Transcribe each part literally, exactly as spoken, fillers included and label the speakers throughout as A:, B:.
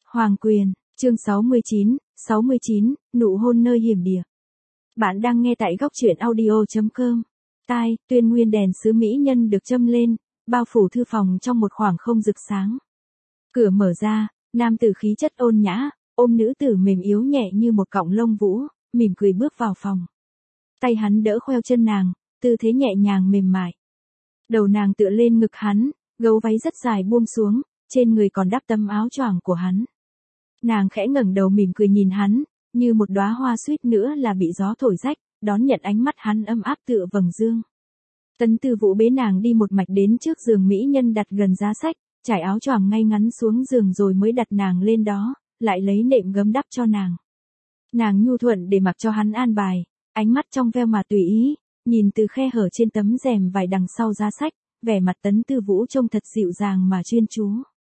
A: Hoàng quyền, chương sáu mươi chín, sáu mươi chín, nụ hôn nơi hiểm địa. Bạn đang nghe tại góc truyện audio chấm com. Tai, tuyên nguyên đèn sứ mỹ nhân được châm lên, bao phủ thư phòng trong một khoảng không rực sáng. Cửa mở ra, nam tử khí chất ôn nhã, ôm nữ tử mềm yếu nhẹ như một cọng lông vũ, mỉm cười bước vào phòng. Tay hắn đỡ khoeo chân nàng, tư thế nhẹ nhàng mềm mại. Đầu nàng tựa lên ngực hắn, gấu váy rất dài buông xuống, trên người còn đắp tấm áo choàng của hắn. Nàng khẽ ngẩng đầu mỉm cười nhìn hắn, như một đóa hoa suýt nữa là bị gió thổi rách, đón nhận ánh mắt hắn ấm áp tựa vầng dương. Tấn Tư Vũ bế nàng đi một mạch đến trước giường mỹ nhân đặt gần giá sách, trải áo choàng ngay ngắn xuống giường rồi mới đặt nàng lên đó, lại lấy nệm gấm đắp cho nàng. Nàng nhu thuận để mặc cho hắn an bài, ánh mắt trong veo mà tùy ý, nhìn từ khe hở trên tấm rèm vải đằng sau giá sách, vẻ mặt Tấn Tư Vũ trông thật dịu dàng mà chuyên chú.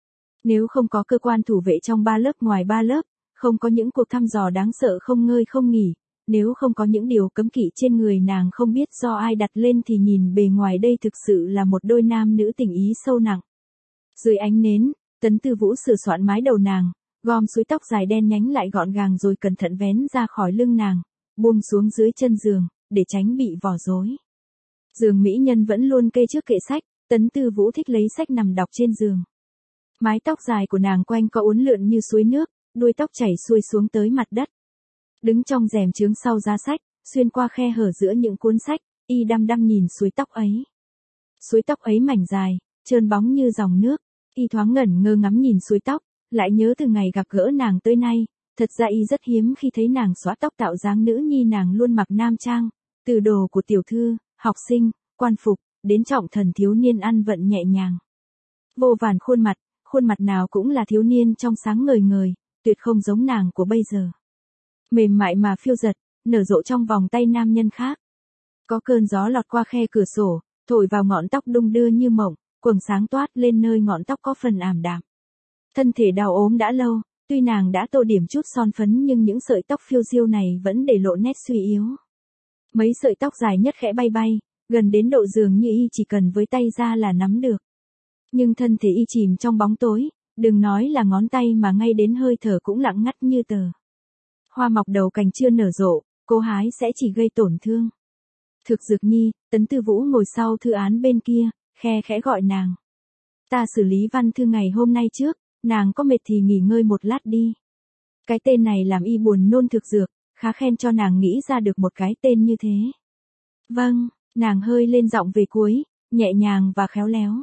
A: Nếu không có cơ quan thủ vệ trong ba lớp ngoài ba lớp, không có những cuộc thăm dò đáng sợ không ngơi không nghỉ, nếu không có những điều cấm kỵ trên người nàng không biết do ai đặt lên thì nhìn bề ngoài đây thực sự là một đôi nam nữ tình ý sâu nặng. Dưới ánh nến, Tấn Tư Vũ sửa soạn mái đầu nàng, gom suối tóc dài đen nhánh lại gọn gàng rồi cẩn thận vén ra khỏi lưng nàng, buông xuống dưới chân giường, để tránh bị vò rối. Giường mỹ nhân vẫn luôn kê trước kệ sách, Tấn Tư Vũ thích lấy sách nằm đọc trên giường. Mái tóc dài của nàng quanh co uốn lượn như suối nước, đuôi tóc chảy xuôi xuống tới mặt đất. Đứng trong rèm chướng sau giá sách, xuyên qua khe hở giữa những cuốn sách, y đăm đăm nhìn suối tóc ấy. Suối tóc ấy mảnh dài, trơn bóng như dòng nước, y thoáng ngẩn ngơ ngắm nhìn suối tóc, lại nhớ từ ngày gặp gỡ nàng tới nay, thật ra y rất hiếm khi thấy nàng xóa tóc tạo dáng nữ nhi, nàng luôn mặc nam trang, từ đồ của tiểu thư, học sinh, quan phục, đến trọng thần thiếu niên ăn vận nhẹ nhàng. Vô vàn khuôn mặt, khuôn mặt nào cũng là thiếu niên trong sáng ngời ngời, tuyệt không giống nàng của bây giờ. Mềm mại mà phiêu dật, nở rộ trong vòng tay nam nhân khác. Có cơn gió lọt qua khe cửa sổ, thổi vào ngọn tóc đung đưa như mộng, quầng sáng toát lên nơi ngọn tóc có phần ảm đạm. Thân thể đau ốm đã lâu, tuy nàng đã tô điểm chút son phấn nhưng những sợi tóc phiêu diêu này vẫn để lộ nét suy yếu. Mấy sợi tóc dài nhất khẽ bay bay, gần đến độ dường như y chỉ cần với tay ra là nắm được. Nhưng thân thể y chìm trong bóng tối, đừng nói là ngón tay mà ngay đến hơi thở cũng lặng ngắt như tờ. Hoa mọc đầu cành chưa nở rộ, cố hái sẽ chỉ gây tổn thương. Thực Dược Nhi, Tấn Tư Vũ ngồi sau thư án bên kia, khe khẽ gọi nàng. Ta xử lý văn thư ngày hôm nay trước, nàng có mệt thì nghỉ ngơi một lát đi. Cái tên này làm y buồn nôn. Thực Dược, khá khen cho nàng nghĩ ra được một cái tên như thế. Vâng, nàng hơi lên giọng về cuối, nhẹ nhàng và khéo léo.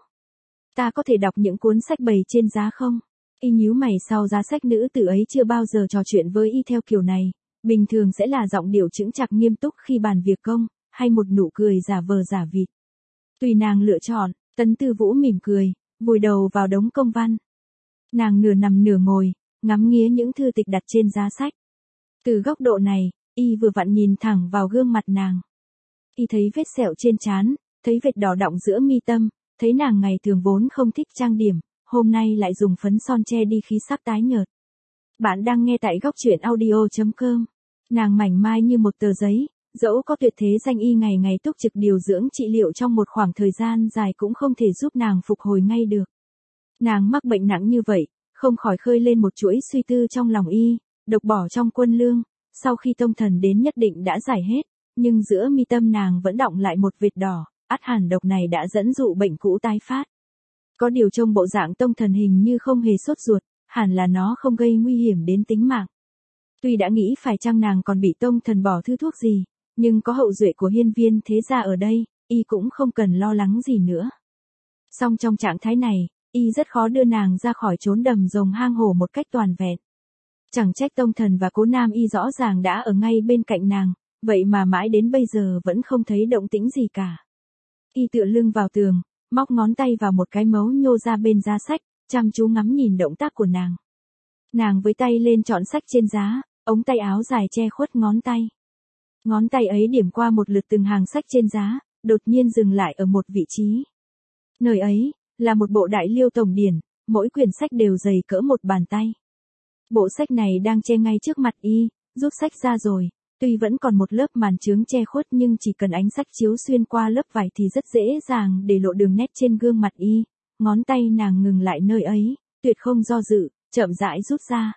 A: Ta có thể đọc những cuốn sách bày trên giá không? Y nhíu mày, sau giá sách nữ tử ấy chưa bao giờ trò chuyện với y theo kiểu này, bình thường sẽ là giọng điệu chững chạc nghiêm túc khi bàn việc công, hay một nụ cười giả vờ giả vịt. Tùy nàng lựa chọn. Tấn Tư Vũ mỉm cười, vùi đầu vào đống công văn. Nàng nửa nằm nửa ngồi, ngắm nghía những thư tịch đặt trên giá sách. Từ góc độ này, y vừa vặn nhìn thẳng vào gương mặt nàng. Y thấy vết sẹo trên trán, thấy vệt đỏ đọng giữa mi tâm, thấy nàng ngày thường vốn không thích trang điểm, hôm nay lại dùng phấn son che đi khí sắc tái nhợt. Bạn đang nghe tại góc truyện audio chấm com. Nàng mảnh mai như một tờ giấy, dẫu có tuyệt thế danh y ngày ngày túc trực điều dưỡng trị liệu trong một khoảng thời gian dài cũng không thể giúp nàng phục hồi ngay được. Nàng mắc bệnh nặng như vậy, không khỏi khơi lên một chuỗi suy tư trong lòng y, độc bỏ trong quân lương, sau khi tông thần đến nhất định đã giải hết, nhưng giữa mi tâm nàng vẫn đọng lại một vệt đỏ, ắt hẳn độc này đã dẫn dụ bệnh cũ tái phát. Có điều trông bộ dạng tông thần hình như không hề sốt ruột, hẳn là nó không gây nguy hiểm đến tính mạng. Tuy đã nghĩ phải chăng nàng còn bị tông thần bỏ thứ thuốc gì, nhưng có hậu duệ của hiên viên thế gia ở đây, y cũng không cần lo lắng gì nữa. Song trong trạng thái này, y rất khó đưa nàng ra khỏi chốn đầm rồng hang hổ một cách toàn vẹn. Chẳng trách tông thần và cố nam y rõ ràng đã ở ngay bên cạnh nàng, vậy mà mãi đến bây giờ vẫn không thấy động tĩnh gì cả. Y tựa lưng vào tường, móc ngón tay vào một cái mấu nhô ra bên giá sách, chăm chú ngắm nhìn động tác của nàng. Nàng với tay lên chọn sách trên giá, ống tay áo dài che khuất ngón tay. Ngón tay ấy điểm qua một lượt từng hàng sách trên giá, đột nhiên dừng lại ở một vị trí. Nơi ấy, là một bộ Đại Liêu Tổng Điển, mỗi quyển sách đều dày cỡ một bàn tay. Bộ sách này đang che ngay trước mặt y, rút sách ra rồi, tuy vẫn còn một lớp màn chướng che khuất nhưng chỉ cần ánh sách chiếu xuyên qua lớp vải thì rất dễ dàng để lộ đường nét trên gương mặt y. Ngón tay nàng ngừng lại nơi ấy, tuyệt không do dự, chậm rãi rút ra.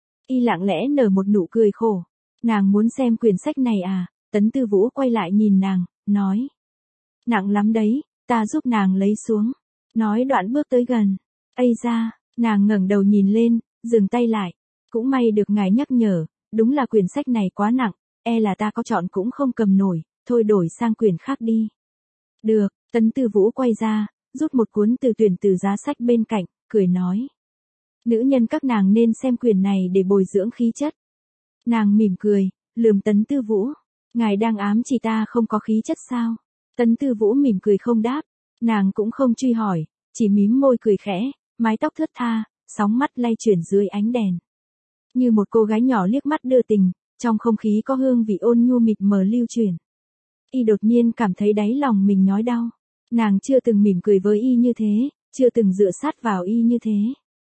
A: Y lặng lẽ nở một nụ cười khổ. Nàng muốn xem quyển sách này à? Tấn Tư Vũ quay lại nhìn nàng, nói. Nặng lắm đấy, ta giúp nàng lấy xuống. Nói đoạn bước tới gần. Ây da, nàng ngẩng đầu nhìn lên, dừng tay lại. Cũng may được ngài nhắc nhở, đúng là quyển sách này quá nặng, e là ta có chọn cũng không cầm nổi, thôi đổi sang quyển khác đi. Được, Tấn Tư Vũ quay ra, rút một cuốn từ tuyển từ giá sách bên cạnh, cười nói. Nữ nhân các nàng nên xem quyển này để bồi dưỡng khí chất. Nàng mỉm cười, lườm Tấn Tư Vũ. Ngài đang ám chỉ ta không có khí chất sao? Tấn Tư Vũ mỉm cười không đáp. Nàng cũng không truy hỏi, chỉ mím môi cười khẽ, mái tóc thướt tha, sóng mắt lay chuyển dưới ánh đèn. Như một cô gái nhỏ liếc mắt đưa tình, trong không khí có hương vị ôn nhu mịt mờ lưu chuyển. Y đột nhiên cảm thấy đáy lòng mình nhói đau. Nàng chưa từng mỉm cười với Y như thế, chưa từng dựa sát vào Y như thế.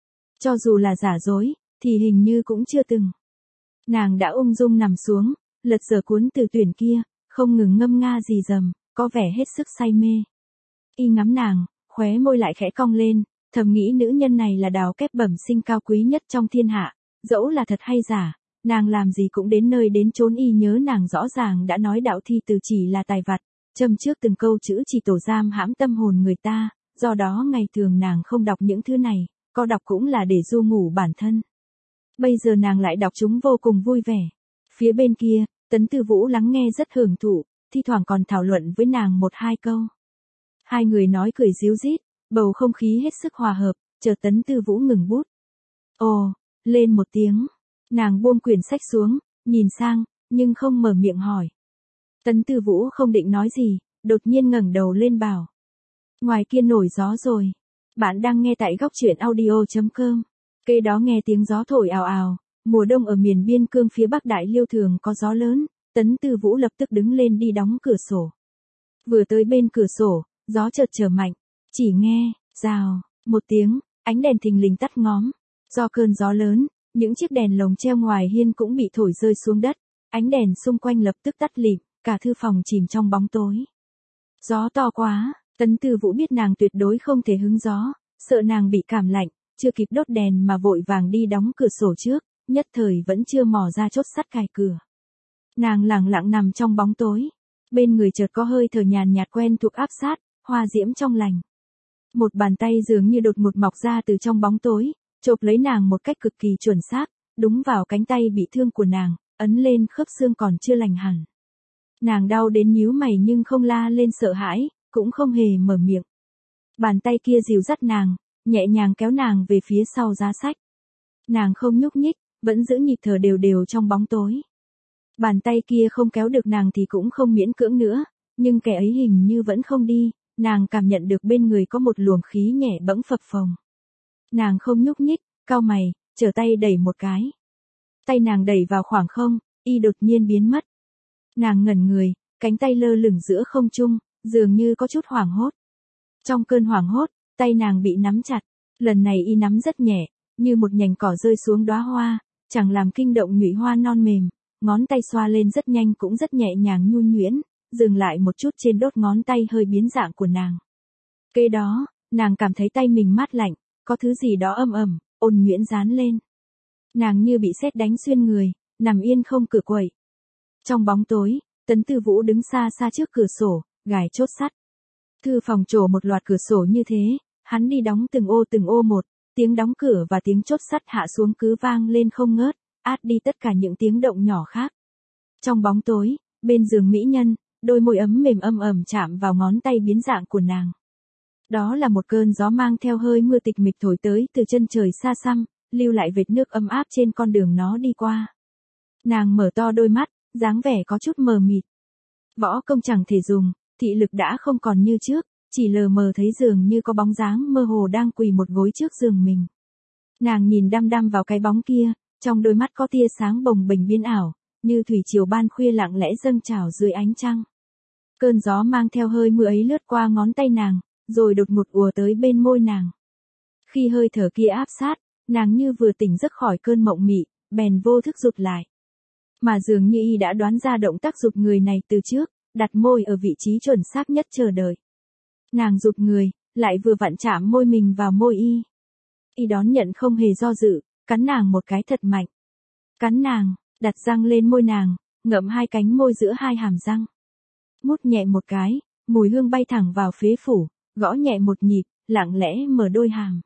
A: Cho dù là giả dối, thì hình như cũng chưa từng. Nàng đã ung dung nằm xuống, lật dở cuốn từ tuyển kia, không ngừng ngâm nga rì rầm, có vẻ hết sức say mê. Y ngắm nàng, khóe môi lại khẽ cong lên, thầm nghĩ nữ nhân này là đào kép bẩm sinh cao quý nhất trong thiên hạ, dẫu là thật hay giả, nàng làm gì cũng đến nơi đến chốn. Y nhớ nàng rõ ràng đã nói đạo thi từ chỉ là tài vặt, châm trước từng câu chữ chỉ tổ giam hãm tâm hồn người ta, do đó ngày thường nàng không đọc những thứ này, có đọc cũng là để du ngủ bản thân. Bây giờ nàng lại đọc chúng vô cùng vui vẻ. Phía bên kia, Tấn Tư Vũ lắng nghe rất hưởng thụ, thi thoảng còn thảo luận với nàng một hai câu. Hai người nói cười ríu rít, bầu không khí hết sức hòa hợp, chờ Tấn Tư Vũ ngừng bút. Ồ, lên một tiếng. Nàng buông quyển sách xuống, nhìn sang, nhưng không mở miệng hỏi. Tấn Tư Vũ không định nói gì, đột nhiên ngẩng đầu lên bảo. Ngoài kia nổi gió rồi. Bạn đang nghe tại góc truyện audio chấm com. Kế đó nghe tiếng gió thổi ào ào, mùa đông ở miền biên cương phía Bắc Đại Liêu thường có gió lớn, Tấn Tư Vũ lập tức đứng lên đi đóng cửa sổ. Vừa tới bên cửa sổ, gió chợt trở mạnh, chỉ nghe, rào, một tiếng, ánh đèn thình lình tắt ngóm. Do cơn gió lớn, những chiếc đèn lồng treo ngoài hiên cũng bị thổi rơi xuống đất, ánh đèn xung quanh lập tức tắt lịm, cả thư phòng chìm trong bóng tối. Gió to quá, Tấn Tư Vũ biết nàng tuyệt đối không thể hứng gió, sợ nàng bị cảm lạnh, chưa kịp đốt đèn mà vội vàng đi đóng cửa sổ trước, nhất thời vẫn chưa mò ra chốt sắt cài cửa. Nàng lẳng lặng nằm trong bóng tối, bên người chợt có hơi thở nhàn nhạt quen thuộc áp sát, hoa diễm trong lành. Một bàn tay dường như đột ngột mọc ra từ trong bóng tối, chộp lấy nàng một cách cực kỳ chuẩn xác, đúng vào cánh tay bị thương của nàng, ấn lên khớp xương còn chưa lành hẳn. Nàng đau đến nhíu mày nhưng không la lên sợ hãi, cũng không hề mở miệng. Bàn tay kia dìu dắt nàng, nhẹ nhàng kéo nàng về phía sau giá sách. Nàng không nhúc nhích, vẫn giữ nhịp thở đều đều trong bóng tối. Bàn tay kia không kéo được nàng thì cũng không miễn cưỡng nữa, nhưng kẻ ấy hình như vẫn không đi, nàng cảm nhận được bên người có một luồng khí nhẹ bẫng phập phồng. Nàng không nhúc nhích, cau mày, trở tay đẩy một cái. Tay nàng đẩy vào khoảng không, y đột nhiên biến mất. Nàng ngẩn người, cánh tay lơ lửng giữa không trung, dường như có chút hoảng hốt. Trong cơn hoảng hốt, tay nàng bị nắm chặt, lần này y nắm rất nhẹ, như một nhành cỏ rơi xuống đóa hoa, chẳng làm kinh động nhụy hoa non mềm, ngón tay xoa lên rất nhanh cũng rất nhẹ nhàng nhuần nhuyễn, dừng lại một chút trên đốt ngón tay hơi biến dạng của nàng. Kế đó, nàng cảm thấy tay mình mát lạnh, có thứ gì đó âm ẩm, ôn nhuyễn dán lên. Nàng như bị sét đánh xuyên người, nằm yên không cử quậy. Trong bóng tối, Tấn Tư Vũ đứng xa xa trước cửa sổ, gài chốt sắt. Thư phòng trổ một loạt cửa sổ như thế, hắn đi đóng từng ô từng ô một, tiếng đóng cửa và tiếng chốt sắt hạ xuống cứ vang lên không ngớt, át đi tất cả những tiếng động nhỏ khác. Trong bóng tối, bên giường mỹ nhân, đôi môi ấm mềm âm ẩm chạm vào ngón tay biến dạng của nàng. Đó là một cơn gió mang theo hơi mưa tịch mịch thổi tới từ chân trời xa xăm, lưu lại vệt nước ấm áp trên con đường nó đi qua. Nàng mở to đôi mắt, dáng vẻ có chút mờ mịt. Võ công chẳng thể dùng, thị lực đã không còn như trước, chỉ lờ mờ thấy dường như có bóng dáng mơ hồ đang quỳ một gối trước giường mình. Nàng nhìn đăm đăm vào cái bóng kia, trong đôi mắt có tia sáng bồng bềnh biến ảo, như thủy triều ban khuya lặng lẽ dâng trào dưới ánh trăng. Cơn gió mang theo hơi mưa ấy lướt qua ngón tay nàng, rồi đột ngột ùa tới bên môi nàng. Khi hơi thở kia áp sát, nàng như vừa tỉnh giấc khỏi cơn mộng mị, bèn vô thức rụt lại. Mà dường như y đã đoán ra động tác rụt người này từ trước, đặt môi ở vị trí chuẩn xác nhất chờ đợi. Nàng rụt người, lại vừa vặn chạm môi mình vào môi y. Y đón nhận không hề do dự, cắn nàng một cái thật mạnh. Cắn nàng, đặt răng lên môi nàng, ngậm hai cánh môi giữa hai hàm răng. Mút nhẹ một cái, mùi hương bay thẳng vào phế phủ, gõ nhẹ một nhịp, lặng lẽ mở đôi hàm.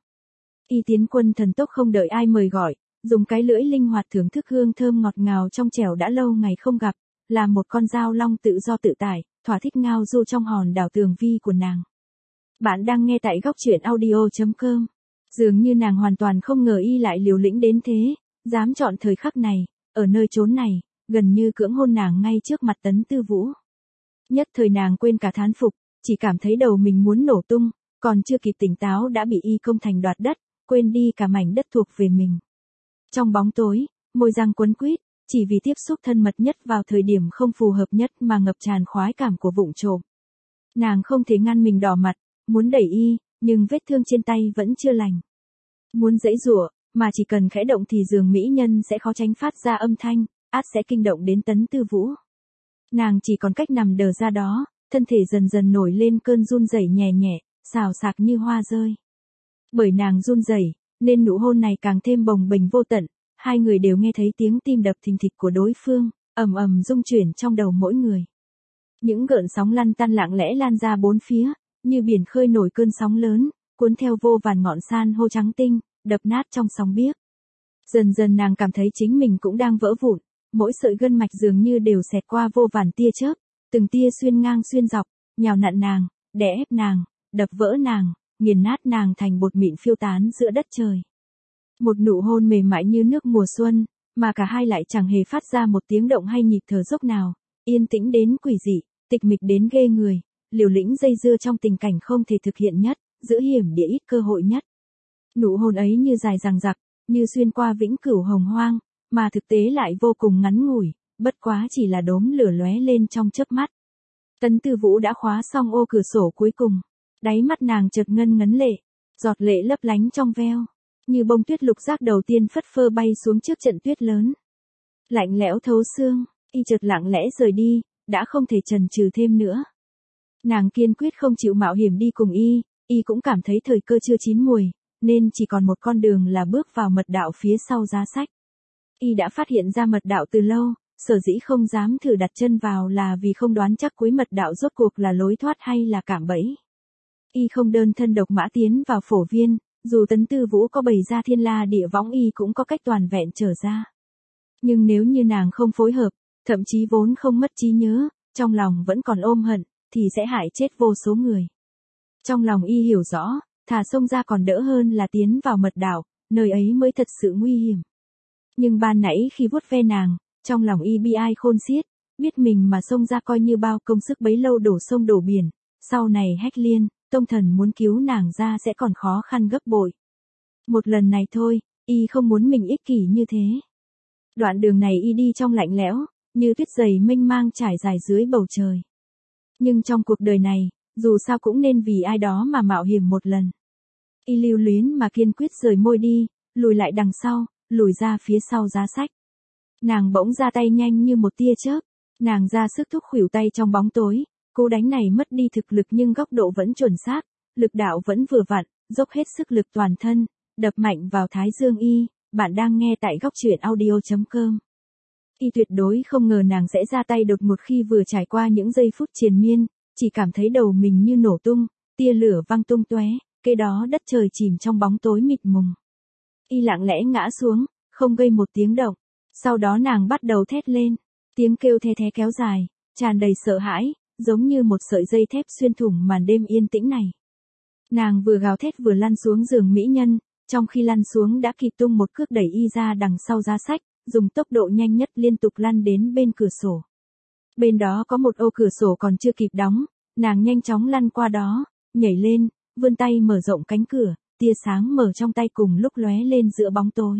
A: Y tiến quân thần tốc không đợi ai mời gọi, dùng cái lưỡi linh hoạt thưởng thức hương thơm ngọt ngào trong trẻo đã lâu ngày không gặp, là một con dao long tự do tự tại, thỏa thích ngao du trong hòn đảo tường vi của nàng. Bạn đang nghe tại góc truyện audio.com. Dường như nàng hoàn toàn không ngờ Y lại liều lĩnh đến thế, dám chọn thời khắc này, ở nơi chốn này, gần như cưỡng hôn nàng ngay trước mặt Tấn Tư Vũ. Nhất thời nàng quên cả thán phục, chỉ cảm thấy đầu mình muốn nổ tung, còn chưa kịp tỉnh táo đã bị Y công thành đoạt đất, quên đi cả mảnh đất thuộc về mình. Trong bóng tối, môi răng quấn quýt, chỉ vì tiếp xúc thân mật nhất vào thời điểm không phù hợp nhất mà ngập tràn khoái cảm của vụng trộm. Nàng không thể ngăn mình đỏ mặt, muốn đẩy Y, nhưng vết thương trên tay vẫn chưa lành. Muốn giãy giụa, mà chỉ cần khẽ động thì giường mỹ nhân sẽ khó tránh phát ra âm thanh, át sẽ kinh động đến Tấn Tư Vũ. Nàng chỉ còn cách nằm đờ ra đó, thân thể dần dần nổi lên cơn run rẩy nhẹ nhẹ, xào xạc như hoa rơi. Bởi nàng run rẩy, nên nụ hôn này càng thêm bồng bềnh vô tận, hai người đều nghe thấy tiếng tim đập thình thịch của đối phương, ầm ầm rung chuyển trong đầu mỗi người. Những gợn sóng lăn tăn lặng lẽ lan ra bốn phía, như biển khơi nổi cơn sóng lớn, cuốn theo vô vàn ngọn san hô trắng tinh, đập nát trong sóng biếc. Dần dần nàng cảm thấy chính mình cũng đang vỡ vụn, mỗi sợi gân mạch dường như đều xẹt qua vô vàn tia chớp, từng tia xuyên ngang xuyên dọc, nhào nặn nàng, đè ép nàng, đập vỡ nàng, nghiền nát nàng thành bột mịn phiêu tán giữa đất trời. Một nụ hôn mềm mại như nước mùa xuân, mà cả hai lại chẳng hề phát ra một tiếng động hay nhịp thở dốc nào, yên tĩnh đến quỷ dị, tịch mịch đến ghê người, liều lĩnh dây dưa trong tình cảnh không thể thực hiện nhất, giữa hiểm địa ít cơ hội nhất. Nụ hôn ấy như dài dằng dặc, như xuyên qua vĩnh cửu hồng hoang, mà thực tế lại vô cùng ngắn ngủi, bất quá chỉ là đốm lửa lóe lên trong chớp mắt. Tấn Tư Vũ đã khóa xong ô cửa sổ cuối cùng, đáy mắt nàng chợt ngân ngấn lệ, giọt lệ lấp lánh trong veo, như bông tuyết lục giác đầu tiên phất phơ bay xuống trước trận tuyết lớn. Lạnh lẽo thấu xương, Y chợt lặng lẽ rời đi, đã không thể chần chừ thêm nữa. Nàng kiên quyết không chịu mạo hiểm đi cùng Y, Y cũng cảm thấy thời cơ chưa chín muồi, nên chỉ còn một con đường là bước vào mật đạo phía sau giá sách. Y đã phát hiện ra mật đạo từ lâu, sở dĩ không dám thử đặt chân vào là vì không đoán chắc cuối mật đạo rốt cuộc là lối thoát hay là cạm bẫy. Y không đơn thân độc mã tiến vào phổ viên, dù Tấn Tư Vũ có bày ra thiên la địa võng Y cũng có cách toàn vẹn trở ra. Nhưng nếu như nàng không phối hợp, thậm chí vốn không mất trí nhớ, trong lòng vẫn còn ôm hận, thì sẽ hại chết vô số người. Trong lòng Y hiểu rõ, thà xông ra còn đỡ hơn là tiến vào mật đạo, nơi ấy mới thật sự nguy hiểm. Nhưng ban nãy khi vuốt ve nàng, trong lòng Y bi ai khôn xiết, biết mình mà xông ra coi như bao công sức bấy lâu đổ sông đổ biển, sau này Hách Liên, Tông Thần muốn cứu nàng ra sẽ còn khó khăn gấp bội. Một lần này thôi, Y không muốn mình ích kỷ như thế. Đoạn đường này Y đi trong lạnh lẽo, như tuyết dày mênh mang trải dài dưới bầu trời. Nhưng trong cuộc đời này, dù sao cũng nên vì ai đó mà mạo hiểm một lần. Y lưu luyến mà kiên quyết rời môi đi, lùi lại đằng sau, lùi ra phía sau giá sách. Nàng bỗng ra tay nhanh như một tia chớp, nàng ra sức thúc khuỷu tay trong bóng tối, cú đánh này mất đi thực lực nhưng góc độ vẫn chuẩn xác, lực đạo vẫn vừa vặn, dốc hết sức lực toàn thân, đập mạnh vào thái dương Y. Bạn đang nghe tại góc truyện audio.com. Y tuyệt đối không ngờ nàng sẽ ra tay đột ngột khi vừa trải qua những giây phút triền miên, chỉ cảm thấy đầu mình như nổ tung, tia lửa văng tung tóe, kế đó đất trời chìm trong bóng tối mịt mùng. Y lặng lẽ ngã xuống, không gây một tiếng động. Sau đó nàng bắt đầu thét lên, tiếng kêu the thé kéo dài, tràn đầy sợ hãi, giống như một sợi dây thép xuyên thủng màn đêm yên tĩnh này. Nàng vừa gào thét vừa lăn xuống giường mỹ nhân, trong khi lăn xuống đã kịp tung một cước đẩy Y ra đằng sau giá sách, dùng tốc độ nhanh nhất liên tục lăn đến bên cửa sổ. Bên đó có một ô cửa sổ còn chưa kịp đóng, nàng nhanh chóng lăn qua đó, nhảy lên, vươn tay mở rộng cánh cửa, tia sáng mở trong tay cùng lúc lóe lên giữa bóng tối.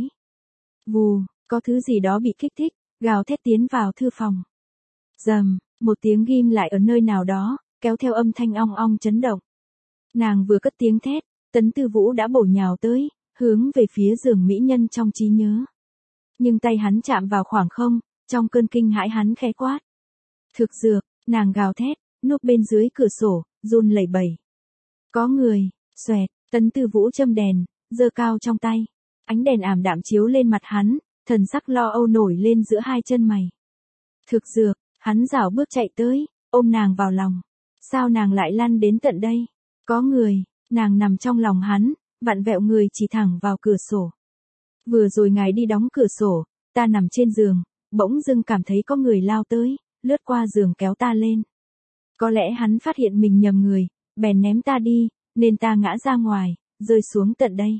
A: Vù, có thứ gì đó bị kích thích, gào thét tiến vào thư phòng. Rầm, một tiếng ghim lại ở nơi nào đó, kéo theo âm thanh ong ong chấn động. Nàng vừa cất tiếng thét, Tấn Tư Vũ đã bổ nhào tới, hướng về phía giường mỹ nhân trong trí nhớ. Nhưng tay hắn chạm vào khoảng không, trong cơn kinh hãi hắn khẽ quát. Thực dược, nàng gào thét, núp bên dưới cửa sổ, run lẩy bẩy. Có người, xoẹt, Tấn Tư Vũ châm đèn, giơ cao trong tay. Ánh đèn ảm đạm chiếu lên mặt hắn, thần sắc lo âu nổi lên giữa hai chân mày. Thực dược, hắn rảo bước chạy tới, ôm nàng vào lòng. Sao nàng lại lăn đến tận đây? Có người, nàng nằm trong lòng hắn, vặn vẹo người chỉ thẳng vào cửa sổ. Vừa rồi ngài đi đóng cửa sổ, ta nằm trên giường, bỗng dưng cảm thấy có người lao tới, lướt qua giường kéo ta lên. Có lẽ hắn phát hiện mình nhầm người, bèn ném ta đi, nên ta ngã ra ngoài, rơi xuống tận đây.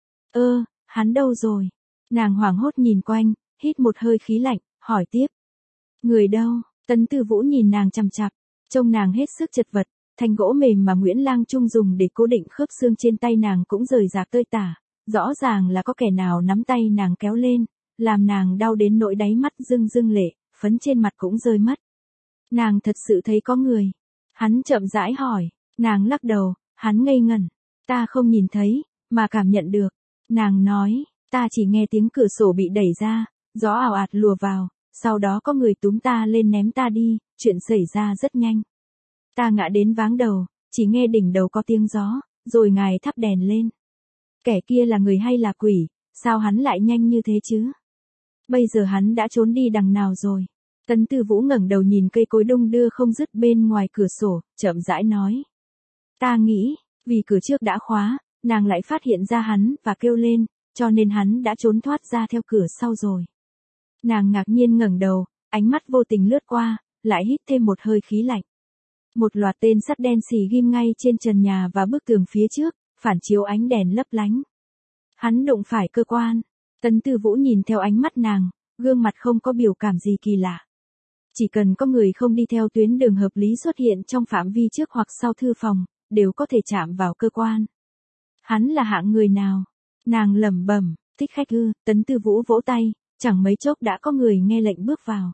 A: Ơ, hắn đâu rồi? Nàng hoảng hốt nhìn quanh, hít một hơi khí lạnh, hỏi tiếp. Người đâu? Tấn Tư Vũ nhìn nàng chằm chằm, trông nàng hết sức chật vật, thanh gỗ mềm mà Nguyễn Lang Trung dùng để cố định khớp xương trên tay nàng cũng rời rạc tơi tả, rõ ràng là có kẻ nào nắm tay nàng kéo lên, làm nàng đau đến nỗi đáy mắt rưng rưng lệ, phấn trên mặt cũng rơi mất. Nàng thật sự thấy có người. Hắn chậm rãi hỏi, nàng lắc đầu, hắn ngây ngẩn. Ta không nhìn thấy, mà cảm nhận được. Nàng nói, ta chỉ nghe tiếng cửa sổ bị đẩy ra, gió ào ạt lùa vào, sau đó có người túm ta lên ném ta đi, chuyện xảy ra rất nhanh. Ta ngã đến váng đầu, chỉ nghe đỉnh đầu có tiếng gió, rồi ngài thắp đèn lên. Kẻ kia là người hay là quỷ, sao hắn lại nhanh như thế chứ? Bây giờ hắn đã trốn đi đằng nào rồi? Tấn Tư Vũ ngẩng đầu nhìn cây cối đung đưa không dứt bên ngoài cửa sổ, chậm rãi nói. Ta nghĩ, vì cửa trước đã khóa, nàng lại phát hiện ra hắn và kêu lên, cho nên hắn đã trốn thoát ra theo cửa sau rồi. Nàng ngạc nhiên ngẩng đầu, ánh mắt vô tình lướt qua, lại hít thêm một hơi khí lạnh. Một loạt tên sắt đen xì ghim ngay trên trần nhà và bức tường phía trước, phản chiếu ánh đèn lấp lánh. Hắn đụng phải cơ quan. Tấn Tư Vũ nhìn theo ánh mắt nàng, gương mặt không có biểu cảm gì kỳ lạ. Chỉ cần có người không đi theo tuyến đường hợp lý xuất hiện trong phạm vi trước hoặc sau thư phòng, đều có thể chạm vào cơ quan. Hắn là hạng người nào? Nàng lẩm bẩm, thích khách ư? Tấn Tư Vũ vỗ tay, chẳng mấy chốc đã có người nghe lệnh bước vào.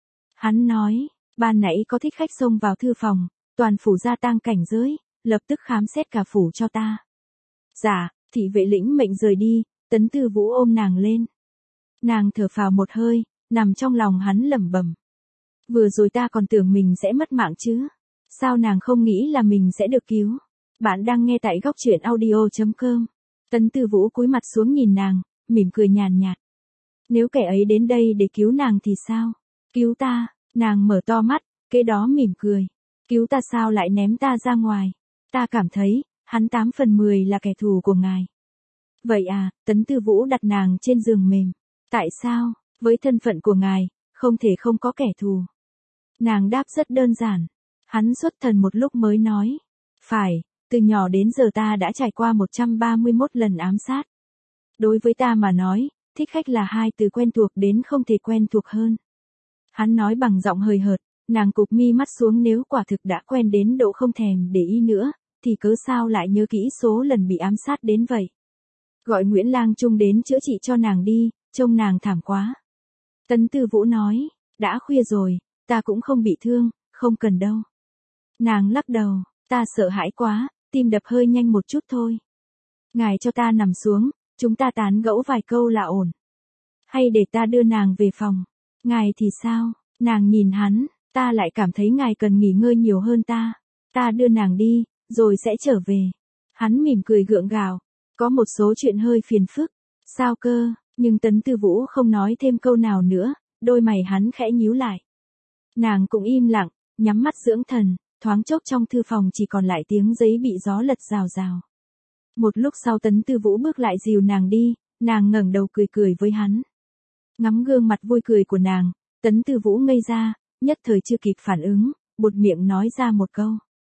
A: Hắn nói, ban nãy có thích khách xông vào thư phòng, toàn phủ gia tăng cảnh giới, lập tức khám xét cả phủ cho ta. Dạ, thị vệ lĩnh mệnh rời đi, Tấn Tư Vũ ôm nàng lên. Nàng thở phào một hơi, nằm trong lòng hắn lẩm bẩm. Vừa rồi ta còn tưởng mình sẽ mất mạng chứ. Sao nàng không nghĩ là mình sẽ được cứu? Bạn đang nghe tại góc truyện audio chấm com. Tấn Tư Vũ cúi mặt xuống nhìn nàng, mỉm cười nhàn nhạt. Nếu kẻ ấy đến đây để cứu nàng thì sao? Cứu ta? Nàng mở to mắt, kế đó mỉm cười. Cứu ta sao lại ném ta ra ngoài? Ta cảm thấy, hắn tám phần mười là kẻ thù của ngài. Vậy à? Tấn Tư Vũ đặt nàng trên giường mềm. Tại sao? Với thân phận của ngài, không thể không có kẻ thù. Nàng đáp rất đơn giản. Hắn xuất thần một lúc mới nói. Phải, từ nhỏ đến giờ ta đã trải qua một trăm ba mươi mốt lần ám sát. Đối với ta mà nói, thích khách là hai từ quen thuộc đến không thể quen thuộc hơn. Hắn nói bằng giọng hời hợt, nàng cụp mi mắt xuống, nếu quả thực đã quen đến độ không thèm để ý nữa, thì cớ sao lại nhớ kỹ số lần bị ám sát đến vậy. Gọi Nguyễn Lang Trung đến chữa trị cho nàng đi, trông nàng thảm quá. Tấn Tư Vũ nói, đã khuya rồi, ta cũng không bị thương, không cần đâu. Nàng lắc đầu, ta sợ hãi quá, tim đập hơi nhanh một chút thôi. Ngài cho ta nằm xuống, chúng ta tán gẫu vài câu là ổn. Hay để ta đưa nàng về phòng? Ngài thì sao? Nàng nhìn hắn, ta lại cảm thấy ngài cần nghỉ ngơi nhiều hơn ta. Ta đưa nàng đi, rồi sẽ trở về. Hắn mỉm cười gượng gạo, có một số chuyện hơi phiền phức. Sao cơ? Nhưng Tấn Tư Vũ không nói thêm câu nào nữa, đôi mày hắn khẽ nhíu lại. Nàng cũng im lặng, nhắm mắt dưỡng thần, thoáng chốc trong thư phòng chỉ còn lại tiếng giấy bị gió lật rào rào. Một lúc sau Tấn Tư Vũ bước lại dìu nàng đi, nàng ngẩng đầu cười cười với hắn. Ngắm gương mặt vui cười của nàng, Tấn Tư Vũ ngây ra, nhất thời chưa kịp phản ứng, buột miệng nói ra một câu.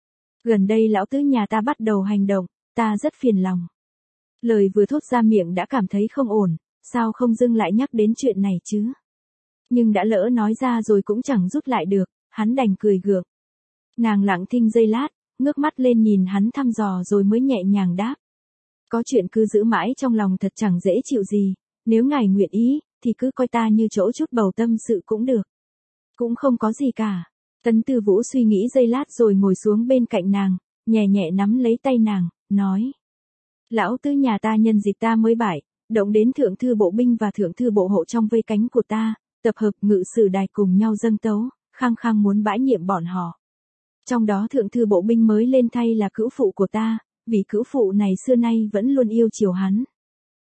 A: Gần đây lão tứ nhà ta bắt đầu hành động, ta rất phiền lòng. Lời vừa thốt ra miệng đã cảm thấy không ổn, sao không dưng lại nhắc đến chuyện này chứ? Nhưng đã lỡ nói ra rồi cũng chẳng rút lại được, hắn đành cười gượng. Nàng lặng thinh giây lát, ngước mắt lên nhìn hắn thăm dò rồi mới nhẹ nhàng đáp. Có chuyện cứ giữ mãi trong lòng thật chẳng dễ chịu gì, nếu ngài nguyện ý, thì cứ coi ta như chỗ chút bầu tâm sự cũng được. Cũng không có gì cả. Tấn Tư Vũ suy nghĩ giây lát rồi ngồi xuống bên cạnh nàng, nhẹ nhẹ nắm lấy tay nàng, nói. Lão tứ nhà ta nhân dịp ta mới bại, động đến thượng thư bộ binh và thượng thư bộ hộ trong vây cánh của ta, tập hợp ngự sử đài cùng nhau dâng tấu, khăng khăng muốn bãi nhiệm bọn họ. Trong đó thượng thư bộ binh mới lên thay là cữu phụ của ta, vì cữu phụ này xưa nay vẫn luôn yêu chiều hắn.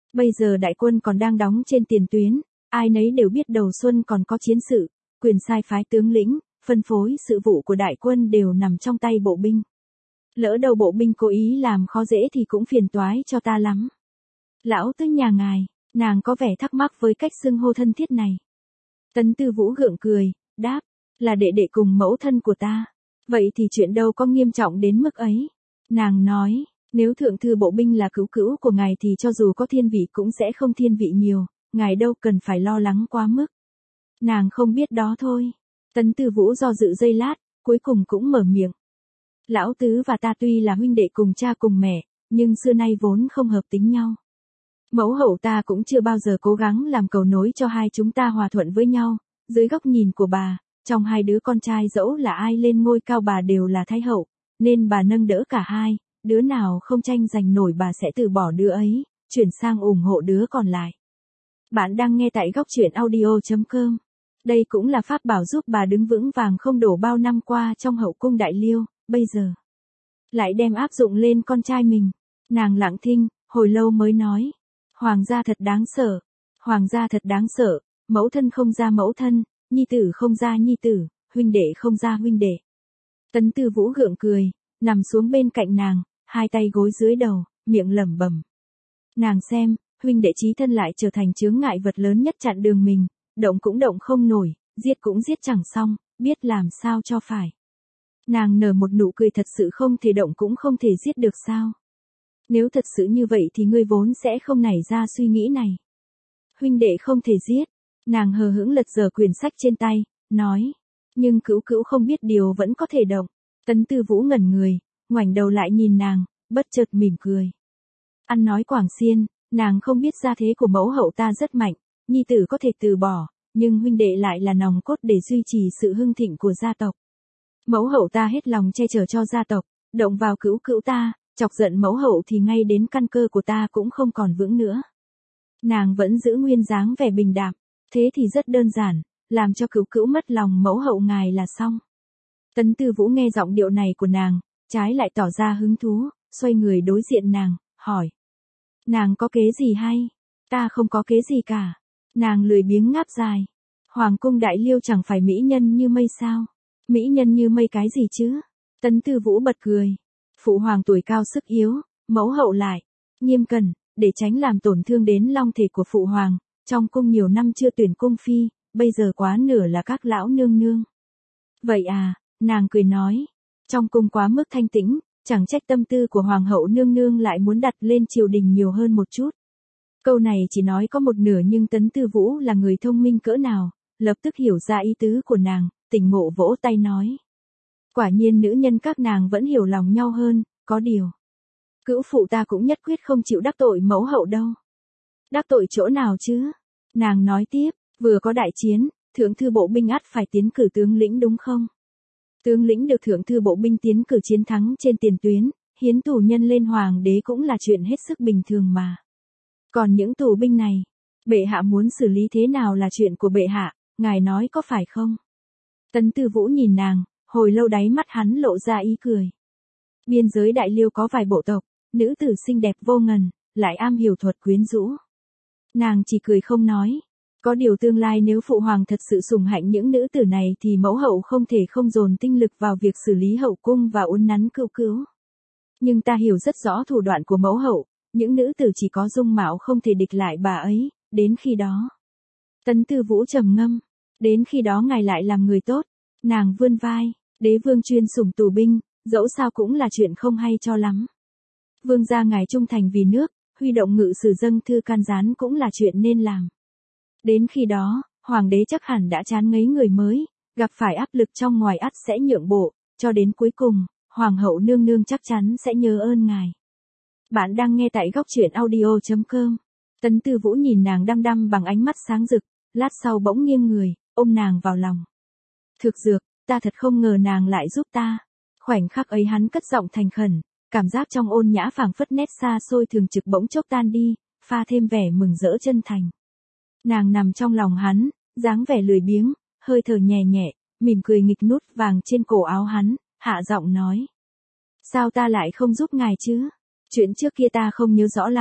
A: Bây giờ đại quân còn đang đóng trên tiền tuyến, ai nấy đều biết đầu xuân còn có chiến sự, quyền sai phái tướng lĩnh, phân phối sự vụ của đại quân đều nằm trong tay bộ binh. Lỡ đầu bộ binh cố ý làm khó dễ thì cũng phiền toái cho ta lắm. Lão tứ nhà ngài, nàng có vẻ thắc mắc với cách xưng hô thân thiết này. Tấn Tư Vũ gượng cười, đáp, là đệ đệ cùng mẫu thân của ta. Vậy thì chuyện đâu có nghiêm trọng đến mức ấy. Nàng nói, nếu thượng thư bộ binh là cứu cữu của ngài thì cho dù có thiên vị cũng sẽ không thiên vị nhiều, ngài đâu cần phải lo lắng quá mức. Nàng không biết đó thôi. Tấn Tư Vũ do dự giây lát, cuối cùng cũng mở miệng. Lão tứ và ta tuy là huynh đệ cùng cha cùng mẹ, nhưng xưa nay vốn không hợp tính nhau. Mẫu hậu ta cũng chưa bao giờ cố gắng làm cầu nối cho hai chúng ta hòa thuận với nhau, dưới góc nhìn của bà, trong hai đứa con trai dẫu là ai lên ngôi cao bà đều là thái hậu, nên bà nâng đỡ cả hai, đứa nào không tranh giành nổi bà sẽ từ bỏ đứa ấy, chuyển sang ủng hộ đứa còn lại. Bạn đang nghe tại góc truyện audio chấm com. Đây cũng là pháp bảo giúp bà đứng vững vàng không đổ bao năm qua trong hậu cung đại liêu, bây giờ lại đem áp dụng lên con trai mình. Nàng lặng thinh, hồi lâu mới nói. Hoàng gia thật đáng sợ. Hoàng gia thật đáng sợ, mẫu thân không ra mẫu thân, nhi tử không ra nhi tử, huynh đệ không ra huynh đệ. Tấn Tư Vũ gượng cười, nằm xuống bên cạnh nàng, hai tay gối dưới đầu, miệng lẩm bẩm. Nàng xem, huynh đệ chí thân lại trở thành chướng ngại vật lớn nhất chặn đường mình, động cũng động không nổi, giết cũng giết chẳng xong, biết làm sao cho phải. Nàng nở một nụ cười thật sự không thể động cũng không thể giết được sao. Nếu thật sự như vậy thì ngươi vốn sẽ không nảy ra suy nghĩ này. Huynh đệ không thể giết. Nàng hờ hững lật dở quyển sách trên tay, nói. Nhưng cữu cữu không biết điều vẫn có thể động. Tấn Tư Vũ ngẩn người, ngoảnh đầu lại nhìn nàng, bất chợt mỉm cười. Ăn nói quảng xiên, nàng không biết gia thế của mẫu hậu ta rất mạnh, nhi tử có thể từ bỏ, nhưng huynh đệ lại là nòng cốt để duy trì sự hưng thịnh của gia tộc. Mẫu hậu ta hết lòng che chở cho gia tộc, động vào cữu cữu ta, chọc giận mẫu hậu thì ngay đến căn cơ của ta cũng không còn vững nữa. Nàng vẫn giữ nguyên dáng vẻ bình đạm, thế thì rất đơn giản, làm cho cữu cữu mất lòng mẫu hậu ngài là xong. Tấn Tư Vũ nghe giọng điệu này của nàng, trái lại tỏ ra hứng thú, xoay người đối diện nàng, hỏi. Nàng có kế gì hay? Ta không có kế gì cả. Nàng lười biếng ngáp dài. Hoàng cung đại liêu chẳng phải mỹ nhân như mây sao? Mỹ nhân như mây cái gì chứ? Tấn Tư Vũ bật cười. Phụ hoàng tuổi cao sức yếu, mẫu hậu lại nghiêm cẩn, để tránh làm tổn thương đến long thể của phụ hoàng, trong cung nhiều năm chưa tuyển cung phi, bây giờ quá nửa là các lão nương nương. Vậy à, nàng cười nói, trong cung quá mức thanh tĩnh, chẳng trách tâm tư của hoàng hậu nương nương lại muốn đặt lên triều đình nhiều hơn một chút. Câu này chỉ nói có một nửa nhưng Tấn Tư Vũ là người thông minh cỡ nào, lập tức hiểu ra ý tứ của nàng, tỉnh ngộ vỗ tay nói. Quả nhiên nữ nhân các nàng vẫn hiểu lòng nhau hơn, có điều. Cữu phụ ta cũng nhất quyết không chịu đắc tội mẫu hậu đâu. Đắc tội chỗ nào chứ? Nàng nói tiếp, vừa có đại chiến, thượng thư bộ binh ắt phải tiến cử tướng lĩnh đúng không? Tướng lĩnh được thượng thư bộ binh tiến cử chiến thắng trên tiền tuyến, hiến tù nhân lên hoàng đế cũng là chuyện hết sức bình thường mà. Còn những tù binh này, bệ hạ muốn xử lý thế nào là chuyện của bệ hạ, ngài nói có phải không? Tấn Tư Vũ nhìn nàng, hồi lâu đáy mắt hắn lộ ra ý cười. Biên giới đại liêu có vài bộ tộc, nữ tử xinh đẹp vô ngần, lại am hiểu thuật quyến rũ. Nàng chỉ cười không nói. Có điều tương lai nếu phụ hoàng thật sự sủng hạnh những nữ tử này thì mẫu hậu không thể không dồn tinh lực vào việc xử lý hậu cung và uốn nắn cữu cữu. Nhưng ta hiểu rất rõ thủ đoạn của mẫu hậu, những nữ tử chỉ có dung mạo không thể địch lại bà ấy, đến khi đó. Tấn Tư Vũ trầm ngâm, đến khi đó ngài lại làm người tốt, nàng vươn vai, đế vương chuyên sủng tù binh, dẫu sao cũng là chuyện không hay cho lắm. Vương gia ngài trung thành vì nước, huy động ngự sử dâng thư can gián cũng là chuyện nên làm. Đến khi đó, hoàng đế chắc hẳn đã chán ngấy người mới, gặp phải áp lực trong ngoài ắt sẽ nhượng bộ, cho đến cuối cùng, hoàng hậu nương nương chắc chắn sẽ nhớ ơn ngài. Bạn đang nghe tại góc truyện audio chấm com. Tấn Tư Vũ nhìn nàng đăm đăm bằng ánh mắt sáng rực, lát sau bỗng nghiêng người, ôm nàng vào lòng. Thực dược, ta thật không ngờ nàng lại giúp ta. Khoảnh khắc ấy hắn cất giọng thành khẩn, cảm giác trong ôn nhã phảng phất nét xa xôi thường trực bỗng chốc tan đi, pha thêm vẻ mừng rỡ chân thành. Nàng nằm trong lòng hắn, dáng vẻ lười biếng, hơi thở nhẹ nhẹ, mỉm cười nghịch nút vàng trên cổ áo hắn, hạ giọng nói. Sao ta lại không giúp ngài chứ? Chuyện trước kia ta không nhớ rõ lắm,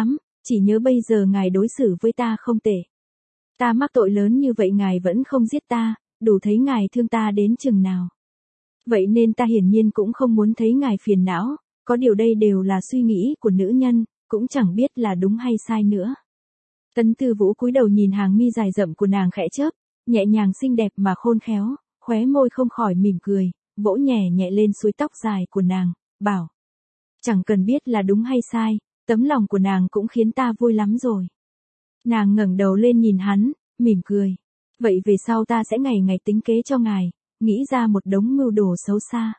A: chỉ nhớ bây giờ ngài đối xử với ta không tệ. Ta mắc tội lớn như vậy ngài vẫn không giết ta, đủ thấy ngài thương ta đến chừng nào. Vậy nên ta hiển nhiên cũng không muốn thấy ngài phiền não, có điều đây đều là suy nghĩ của nữ nhân, cũng chẳng biết là đúng hay sai nữa. Tấn Tư Vũ cúi đầu nhìn hàng mi dài rậm của nàng khẽ chớp, nhẹ nhàng xinh đẹp mà khôn khéo, khóe môi không khỏi mỉm cười, vỗ nhẹ nhẹ lên suối tóc dài của nàng, bảo. Chẳng cần biết là đúng hay sai, tấm lòng của nàng cũng khiến ta vui lắm rồi. Nàng ngẩng đầu lên nhìn hắn, mỉm cười. Vậy về sau ta sẽ ngày ngày tính kế cho ngài, nghĩ ra một đống mưu đồ xấu xa.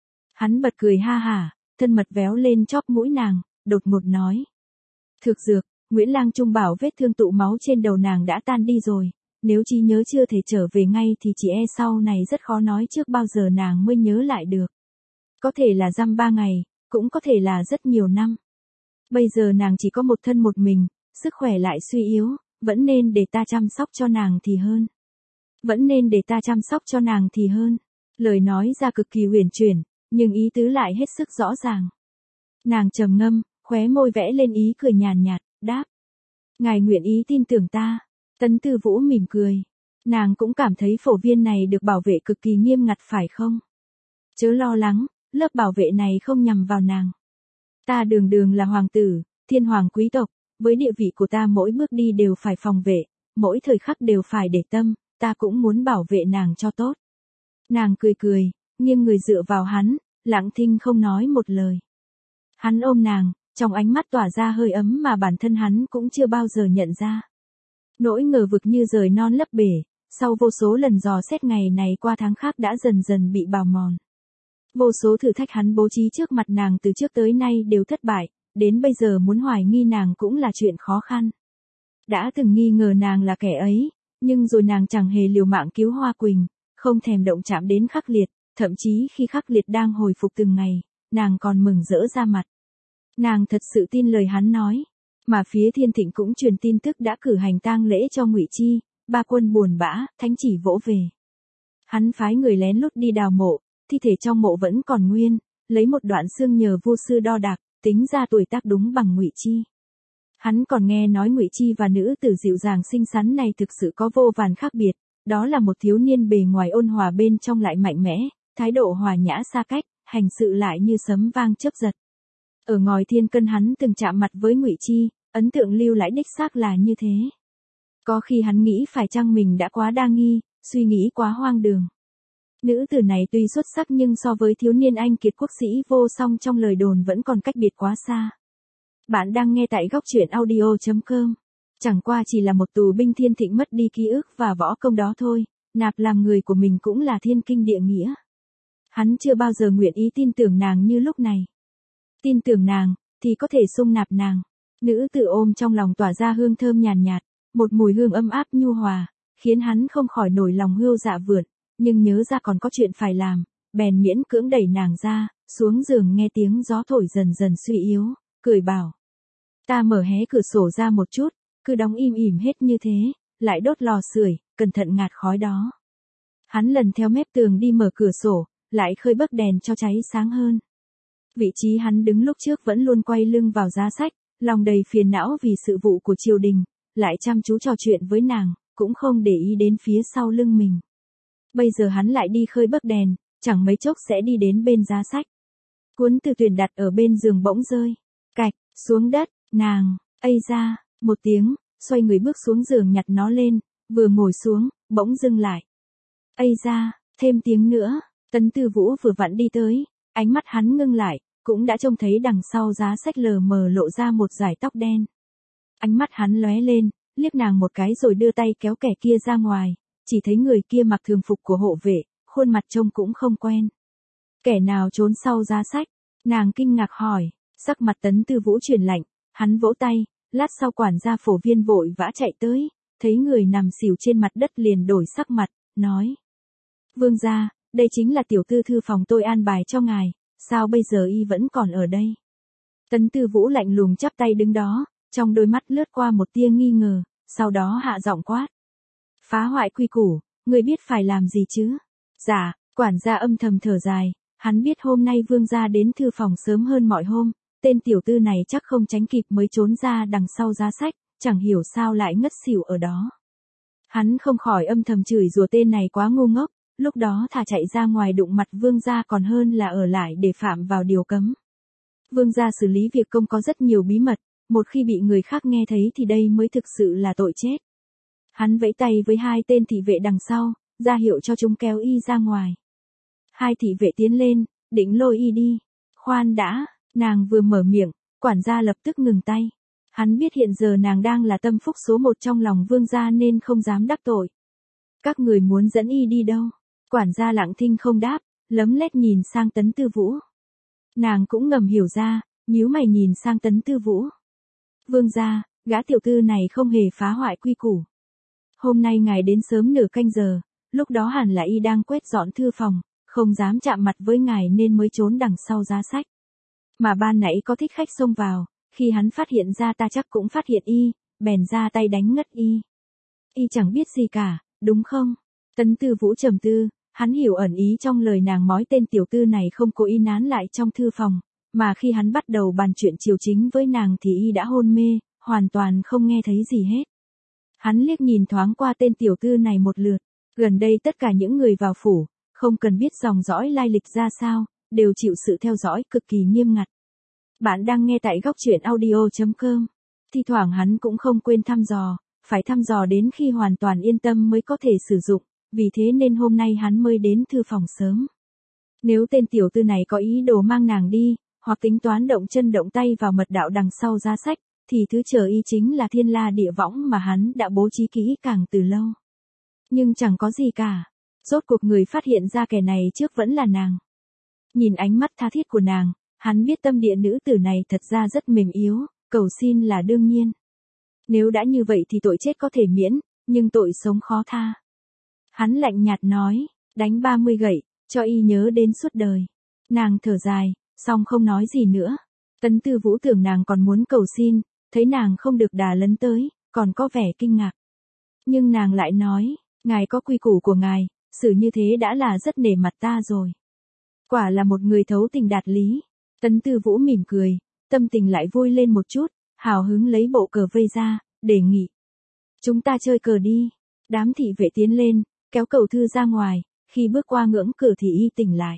A: Hắn bật cười ha hả, thân mật véo lên chóp mũi nàng, đột ngột nói. Thực dược, Nguyễn Lang Trung bảo vết thương tụ máu trên đầu nàng đã tan đi rồi, nếu trí nhớ chưa thể trở về ngay thì chỉ e sau này rất khó nói trước bao giờ nàng mới nhớ lại được. Có thể là dăm ba ngày, cũng có thể là rất nhiều năm. Bây giờ nàng chỉ có một thân một mình, sức khỏe lại suy yếu, vẫn nên để ta chăm sóc cho nàng thì hơn. Vẫn nên để ta chăm sóc cho nàng thì hơn. Lời nói ra cực kỳ huyền chuyển, nhưng ý tứ lại hết sức rõ ràng. Nàng trầm ngâm, khóe môi vẽ lên ý cười nhàn nhạt, đáp. Ngài nguyện ý tin tưởng ta. Tấn Tư Vũ mỉm cười. Nàng cũng cảm thấy phổ viên này được bảo vệ cực kỳ nghiêm ngặt phải không? Chớ lo lắng, lớp bảo vệ này không nhằm vào nàng. Ta đường đường là hoàng tử, thiên hoàng quý tộc, với địa vị của ta mỗi bước đi đều phải phòng vệ, mỗi thời khắc đều phải để tâm, ta cũng muốn bảo vệ nàng cho tốt. Nàng cười cười, nghiêng người dựa vào hắn, lặng thinh không nói một lời. Hắn ôm nàng, trong ánh mắt tỏa ra hơi ấm mà bản thân hắn cũng chưa bao giờ nhận ra. Nỗi ngờ vực như rời non lấp bể, sau vô số lần dò xét ngày này qua tháng khác đã dần dần bị bào mòn. Vô số thử thách hắn bố trí trước mặt nàng từ trước tới nay đều thất bại, đến bây giờ muốn hoài nghi nàng cũng là chuyện khó khăn. Đã từng nghi ngờ nàng là kẻ ấy, nhưng rồi nàng chẳng hề liều mạng cứu Hoa Quỳnh, không thèm động chạm đến Khắc Liệt, thậm chí khi Khắc Liệt đang hồi phục từng ngày, nàng còn mừng rỡ ra mặt. Nàng thật sự tin lời hắn nói, mà phía Thiên Thịnh cũng truyền tin tức đã cử hành tang lễ cho Ngụy Chi, ba quân buồn bã, thánh chỉ vỗ về. Hắn phái người lén lút đi đào mộ, thi thể trong mộ vẫn còn nguyên, lấy một đoạn xương nhờ vu sư đo đạc, tính ra tuổi tác đúng bằng Ngụy Chi. Hắn còn nghe nói Ngụy Chi và nữ tử dịu dàng xinh xắn này thực sự có vô vàn khác biệt, đó là một thiếu niên bề ngoài ôn hòa bên trong lại mạnh mẽ, thái độ hòa nhã xa cách, hành sự lại như sấm vang chớp giật. Ở ngòi Thiên Cân hắn từng chạm mặt với Ngụy Chi, ấn tượng lưu lại đích xác là như thế. Có khi hắn nghĩ phải chăng mình đã quá đa nghi, suy nghĩ quá hoang đường. Nữ tử này tuy xuất sắc nhưng so với thiếu niên anh kiệt quốc sĩ vô song trong lời đồn vẫn còn cách biệt quá xa. Bạn đang nghe tại góc truyện audio chấm com. Chẳng qua chỉ là một tù binh Thiên Thịnh mất đi ký ức và võ công đó thôi, nạp làm người của mình cũng là thiên kinh địa nghĩa. Hắn chưa bao giờ nguyện ý tin tưởng nàng như lúc này. Tin tưởng nàng, thì có thể xung nạp nàng. Nữ tử ôm trong lòng tỏa ra hương thơm nhàn nhạt, một mùi hương ấm áp nhu hòa, khiến hắn không khỏi nổi lòng hươu dạ vượn, nhưng nhớ ra còn có chuyện phải làm, bèn miễn cưỡng đẩy nàng ra, xuống giường nghe tiếng gió thổi dần dần suy yếu, cười bảo. Ta mở hé cửa sổ ra một chút, cứ đóng im ỉm hết như thế, lại đốt lò sưởi, cẩn thận ngạt khói đó. Hắn lần theo mép tường đi mở cửa sổ, lại khơi bấc đèn cho cháy sáng hơn. Vị trí hắn đứng lúc trước vẫn luôn quay lưng vào giá sách, lòng đầy phiền não vì sự vụ của triều đình, lại chăm chú trò chuyện với nàng, cũng không để ý đến phía sau lưng mình. Bây giờ hắn lại đi khơi bấc đèn, chẳng mấy chốc sẽ đi đến bên giá sách. Cuốn từ tuyển đặt ở bên giường bỗng rơi, cạch, xuống đất, nàng, ây ra, một tiếng, xoay người bước xuống giường nhặt nó lên, vừa ngồi xuống, bỗng dừng lại. Ây ra, thêm tiếng nữa, Tấn Tư Vũ vừa vặn đi tới, ánh mắt hắn ngưng lại, cũng đã trông thấy đằng sau giá sách lờ mờ lộ ra một dải tóc đen. Ánh mắt hắn lóe lên, liếc nàng một cái rồi đưa tay kéo kẻ kia ra ngoài, chỉ thấy người kia mặc thường phục của hộ vệ, khuôn mặt trông cũng không quen. Kẻ nào trốn sau giá sách? Nàng kinh ngạc hỏi, sắc mặt Tấn Tư Vũ chuyển lạnh, hắn vỗ tay, lát sau quản gia Phổ Viên vội vã chạy tới, thấy người nằm xỉu trên mặt đất liền đổi sắc mặt, nói. Vương gia, đây chính là tiểu thư thư phòng tôi an bài cho ngài, sao bây giờ y vẫn còn ở đây? Tấn Tư Vũ lạnh lùng chắp tay đứng đó, trong đôi mắt lướt qua một tia nghi ngờ, sau đó hạ giọng quát. Phá hoại quy củ, người biết phải làm gì chứ? Dạ, quản gia âm thầm thở dài, hắn biết hôm nay vương gia đến thư phòng sớm hơn mọi hôm, tên tiểu tư này chắc không tránh kịp mới trốn ra đằng sau giá sách, chẳng hiểu sao lại ngất xỉu ở đó. Hắn không khỏi âm thầm chửi rủa tên này quá ngu ngốc, lúc đó thà chạy ra ngoài đụng mặt vương gia còn hơn là ở lại để phạm vào điều cấm. Vương gia xử lý việc công có rất nhiều bí mật, một khi bị người khác nghe thấy thì đây mới thực sự là tội chết. Hắn vẫy tay với hai tên thị vệ đằng sau, ra hiệu cho chúng kéo y ra ngoài. Hai thị vệ tiến lên, định lôi y đi. Khoan đã, nàng vừa mở miệng, quản gia lập tức ngừng tay. Hắn biết hiện giờ nàng đang là tâm phúc số một trong lòng vương gia nên không dám đắc tội. Các người muốn dẫn y đi đâu? Quản gia lặng thinh không đáp, lấm lét nhìn sang Tấn Tư Vũ. Nàng cũng ngầm hiểu ra, nhíu mày nhìn sang Tấn Tư Vũ. Vương gia, gã tiểu tư này không hề phá hoại quy củ. Hôm nay ngài đến sớm nửa canh giờ, lúc đó hẳn là y đang quét dọn thư phòng, không dám chạm mặt với ngài nên mới trốn đằng sau giá sách. Mà ban nãy có thích khách xông vào, khi hắn phát hiện ra ta chắc cũng phát hiện y, bèn ra tay đánh ngất y. Y chẳng biết gì cả, đúng không? Tấn Tư Vũ trầm tư, hắn hiểu ẩn ý trong lời nàng nói tên tiểu tư này không cố ý nán lại trong thư phòng, mà khi hắn bắt đầu bàn chuyện triều chính với nàng thì y đã hôn mê, hoàn toàn không nghe thấy gì hết. Hắn liếc nhìn thoáng qua tên tiểu tư này một lượt, gần đây tất cả những người vào phủ, không cần biết dòng dõi lai lịch ra sao, đều chịu sự theo dõi cực kỳ nghiêm ngặt. Bạn đang nghe tại góc truyện audio chấm com. Thi thoảng hắn cũng không quên thăm dò, phải thăm dò đến khi hoàn toàn yên tâm mới có thể sử dụng, vì thế nên hôm nay hắn mới đến thư phòng sớm. Nếu tên tiểu tư này có ý đồ mang nàng đi, hoặc tính toán động chân động tay vào mật đạo đằng sau giá sách, thì thứ chờ y chính là thiên la địa võng mà hắn đã bố trí kỹ càng từ lâu. Nhưng chẳng có gì cả, rốt cuộc người phát hiện ra kẻ này trước vẫn là nàng. Nhìn ánh mắt tha thiết của nàng, hắn biết tâm địa nữ tử này thật ra rất mềm yếu, cầu xin là đương nhiên. Nếu đã như vậy thì tội chết có thể miễn, nhưng tội sống khó tha. Hắn lạnh nhạt nói, đánh ba mươi gậy, cho y nhớ đến suốt đời. Nàng thở dài, xong không nói gì nữa. Tấn Tư Vũ tưởng nàng còn muốn cầu xin, thấy nàng không được đà lấn tới, còn có vẻ kinh ngạc. Nhưng nàng lại nói, ngài có quy củ của ngài, xử như thế đã là rất nể mặt ta rồi. Quả là một người thấu tình đạt lý. Tấn Tư Vũ mỉm cười, tâm tình lại vui lên một chút, hào hứng lấy bộ cờ vây ra, đề nghị. Chúng ta chơi cờ đi. Đám thị vệ tiến lên, kéo cậu thư ra ngoài, khi bước qua ngưỡng cửa thì y tỉnh lại.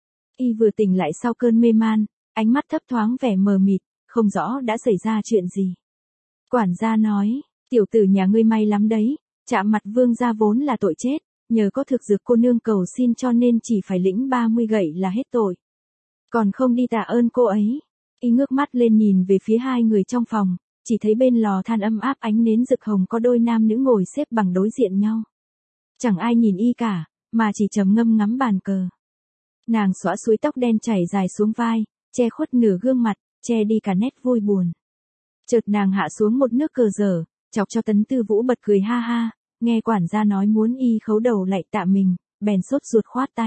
A: Y vừa tỉnh lại sau cơn mê man, ánh mắt thấp thoáng vẻ mờ mịt, không rõ đã xảy ra chuyện gì. Quản gia nói, tiểu tử nhà ngươi may lắm đấy, chạm mặt vương gia vốn là tội chết, nhờ có thực dược cô nương cầu xin cho nên chỉ phải lĩnh ba mươi gậy là hết tội. Còn không đi tạ ơn cô ấy. Y ngước mắt lên nhìn về phía hai người trong phòng, chỉ thấy bên lò than ấm áp ánh nến rực hồng có đôi nam nữ ngồi xếp bằng đối diện nhau. Chẳng ai nhìn y cả, mà chỉ trầm ngâm ngắm bàn cờ. Nàng xõa suối tóc đen chảy dài xuống vai, che khuất nửa gương mặt, che đi cả nét vui buồn. Chợt nàng hạ xuống một nước cờ dở, chọc cho Tấn Tư Vũ bật cười ha ha, nghe quản gia nói muốn y khấu đầu lạy tạ mình, bèn sốt ruột khoát tay.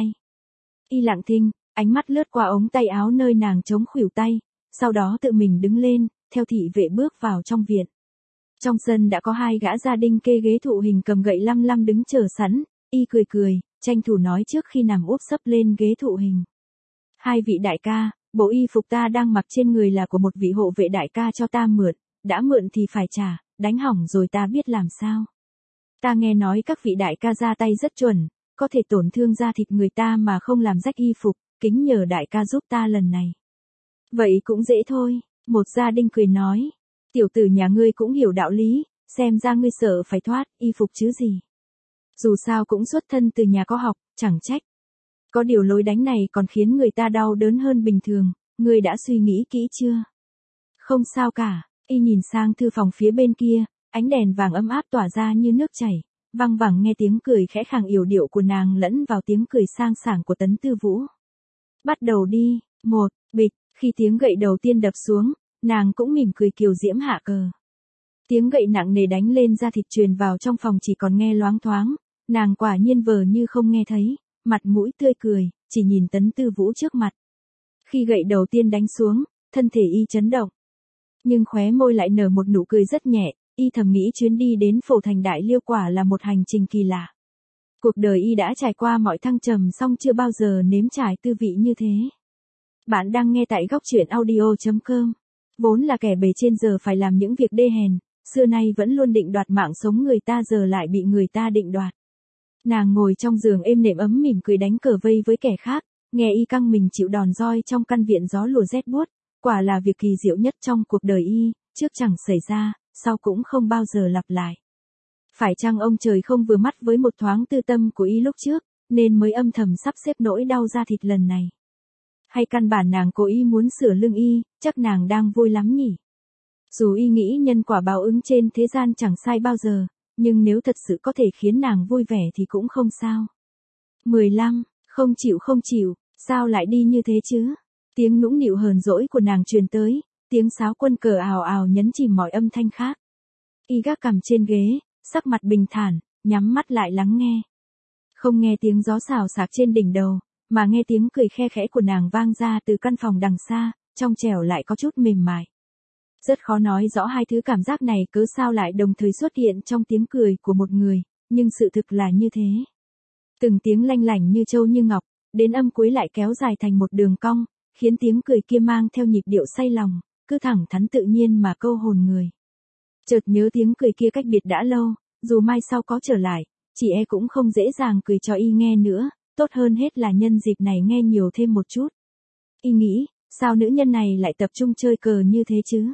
A: Y lặng thinh, ánh mắt lướt qua ống tay áo nơi nàng chống khuỷu tay, sau đó tự mình đứng lên, theo thị vệ bước vào trong viện. Trong sân đã có hai gã gia đình kê ghế thụ hình cầm gậy lăm lăm đứng chờ sẵn, y cười cười, tranh thủ nói trước khi nằm úp sấp lên ghế thụ hình. Hai vị đại ca, bộ y phục ta đang mặc trên người là của một vị hộ vệ đại ca cho ta mượn, đã mượn thì phải trả, đánh hỏng rồi ta biết làm sao. Ta nghe nói các vị đại ca ra tay rất chuẩn, có thể tổn thương da thịt người ta mà không làm rách y phục, kính nhờ đại ca giúp ta lần này. Vậy cũng dễ thôi, một gia đình cười nói. Tiểu tử nhà ngươi cũng hiểu đạo lý, xem ra ngươi sợ phải thoát y phục chứ gì. Dù sao cũng xuất thân từ nhà có học, chẳng trách. Có điều lối đánh này còn khiến người ta đau đớn hơn bình thường, ngươi đã suy nghĩ kỹ chưa? Không sao cả, y nhìn sang thư phòng phía bên kia, ánh đèn vàng ấm áp tỏa ra như nước chảy, văng vẳng nghe tiếng cười khẽ khàng yểu điệu của nàng lẫn vào tiếng cười sang sảng của Tấn Tư Vũ. Bắt đầu đi, một, bịch, khi tiếng gậy đầu tiên đập xuống, nàng cũng mỉm cười kiều diễm hạ cờ. Tiếng gậy nặng nề đánh lên da thịt truyền vào trong phòng chỉ còn nghe loáng thoáng, nàng quả nhiên vờ như không nghe thấy, mặt mũi tươi cười, chỉ nhìn Tấn Tư Vũ trước mặt. Khi gậy đầu tiên đánh xuống, thân thể y chấn động. Nhưng khóe môi lại nở một nụ cười rất nhẹ, y thầm nghĩ chuyến đi đến Phổ Thành Đại Liêu quả là một hành trình kỳ lạ. Cuộc đời y đã trải qua mọi thăng trầm song chưa bao giờ nếm trải tư vị như thế. Bạn đang nghe tại góc truyện audio chấm com. Vốn là kẻ bề trên giờ phải làm những việc đê hèn, xưa nay vẫn luôn định đoạt mạng sống người ta giờ lại bị người ta định đoạt. Nàng ngồi trong giường êm nệm ấm mỉm cười đánh cờ vây với kẻ khác, nghe y căng mình chịu đòn roi trong căn viện gió lùa rét buốt, quả là việc kỳ diệu nhất trong cuộc đời y, trước chẳng xảy ra, sau cũng không bao giờ lặp lại. Phải chăng ông trời không vừa mắt với một thoáng tư tâm của y lúc trước, nên mới âm thầm sắp xếp nỗi đau da thịt lần này? Hay căn bản nàng cố ý muốn sửa lưng y, chắc nàng đang vui lắm nhỉ? Dù y nghĩ nhân quả báo ứng trên thế gian chẳng sai bao giờ, nhưng nếu thật sự có thể khiến nàng vui vẻ thì cũng không sao. mười lăm, không chịu không chịu, sao lại đi như thế chứ? Tiếng nũng nịu hờn dỗi của nàng truyền tới, tiếng sáo quân cờ ào ào nhấn chìm mọi âm thanh khác. Y gác cằm trên ghế, sắc mặt bình thản, nhắm mắt lại lắng nghe. Không nghe tiếng gió xào xạc trên đỉnh đầu, mà nghe tiếng cười khe khẽ của nàng vang ra từ căn phòng đằng xa, trong trẻo lại có chút mềm mại. Rất khó nói rõ hai thứ cảm giác này cớ sao lại đồng thời xuất hiện trong tiếng cười của một người, nhưng sự thực là như thế. Từng tiếng lanh lảnh như châu như ngọc, đến âm cuối lại kéo dài thành một đường cong, khiến tiếng cười kia mang theo nhịp điệu say lòng, cứ thẳng thắn tự nhiên mà câu hồn người. Chợt nhớ tiếng cười kia cách biệt đã lâu, dù mai sau có trở lại, chị e cũng không dễ dàng cười cho y nghe nữa, tốt hơn hết là nhân dịp này nghe nhiều thêm một chút. Y nghĩ, sao nữ nhân này lại tập trung chơi cờ như thế chứ?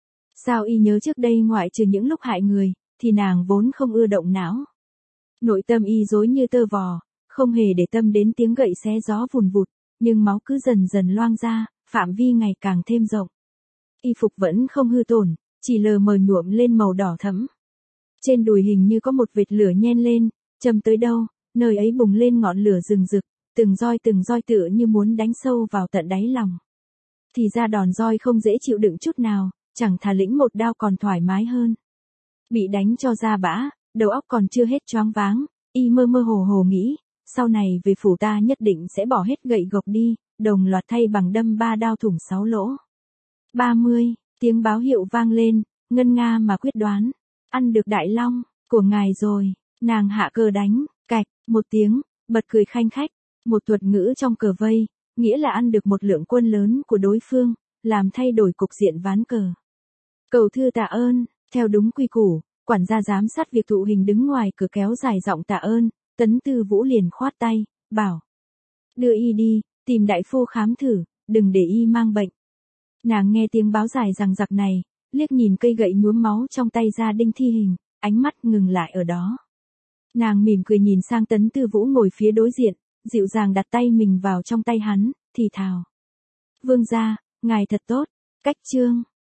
A: Sao y nhớ trước đây ngoại trừ những lúc hại người, thì nàng vốn không ưa động não. Nội tâm y rối như tơ vò, không hề để tâm đến tiếng gậy xé gió vùn vụt, nhưng máu cứ dần dần loang ra, phạm vi ngày càng thêm rộng. Y phục vẫn không hư tổn, chỉ lờ mờ nhuộm lên màu đỏ thẫm. Trên đùi hình như có một vệt lửa nhen lên, châm tới đâu, nơi ấy bùng lên ngọn lửa rừng rực, từng roi từng roi tựa như muốn đánh sâu vào tận đáy lòng. Thì ra đòn roi không dễ chịu đựng chút nào, chẳng thà lĩnh một đao còn thoải mái hơn. Bị đánh cho ra bã, đầu óc còn chưa hết choáng váng, y mơ mơ hồ hồ nghĩ, sau này về phủ ta nhất định sẽ bỏ hết gậy gộc đi, đồng loạt thay bằng đâm ba đao thủng sáu lỗ. ba mươi, tiếng báo hiệu vang lên, ngân nga mà quyết đoán, ăn được đại long của ngài rồi. Nàng hạ cờ đánh, cạch, một tiếng, bật cười khanh khách, một thuật ngữ trong cờ vây, nghĩa là ăn được một lượng quân lớn của đối phương, làm thay đổi cục diện ván cờ. Cầu thư tạ ơn, theo đúng quy củ, quản gia giám sát việc thụ hình đứng ngoài cửa kéo dài giọng tạ ơn, Tấn Tư Vũ liền khoát tay, bảo. Đưa y đi, tìm đại phu khám thử, đừng để y mang bệnh. Nàng nghe tiếng báo dài rằng giặc này, liếc nhìn cây gậy nhuốm máu trong tay gia đinh thi hình, ánh mắt ngừng lại ở đó. Nàng mỉm cười nhìn sang Tấn Tư Vũ ngồi phía đối diện, dịu dàng đặt tay mình vào trong tay hắn, thì thào. Vương gia, ngài thật tốt, cách chương.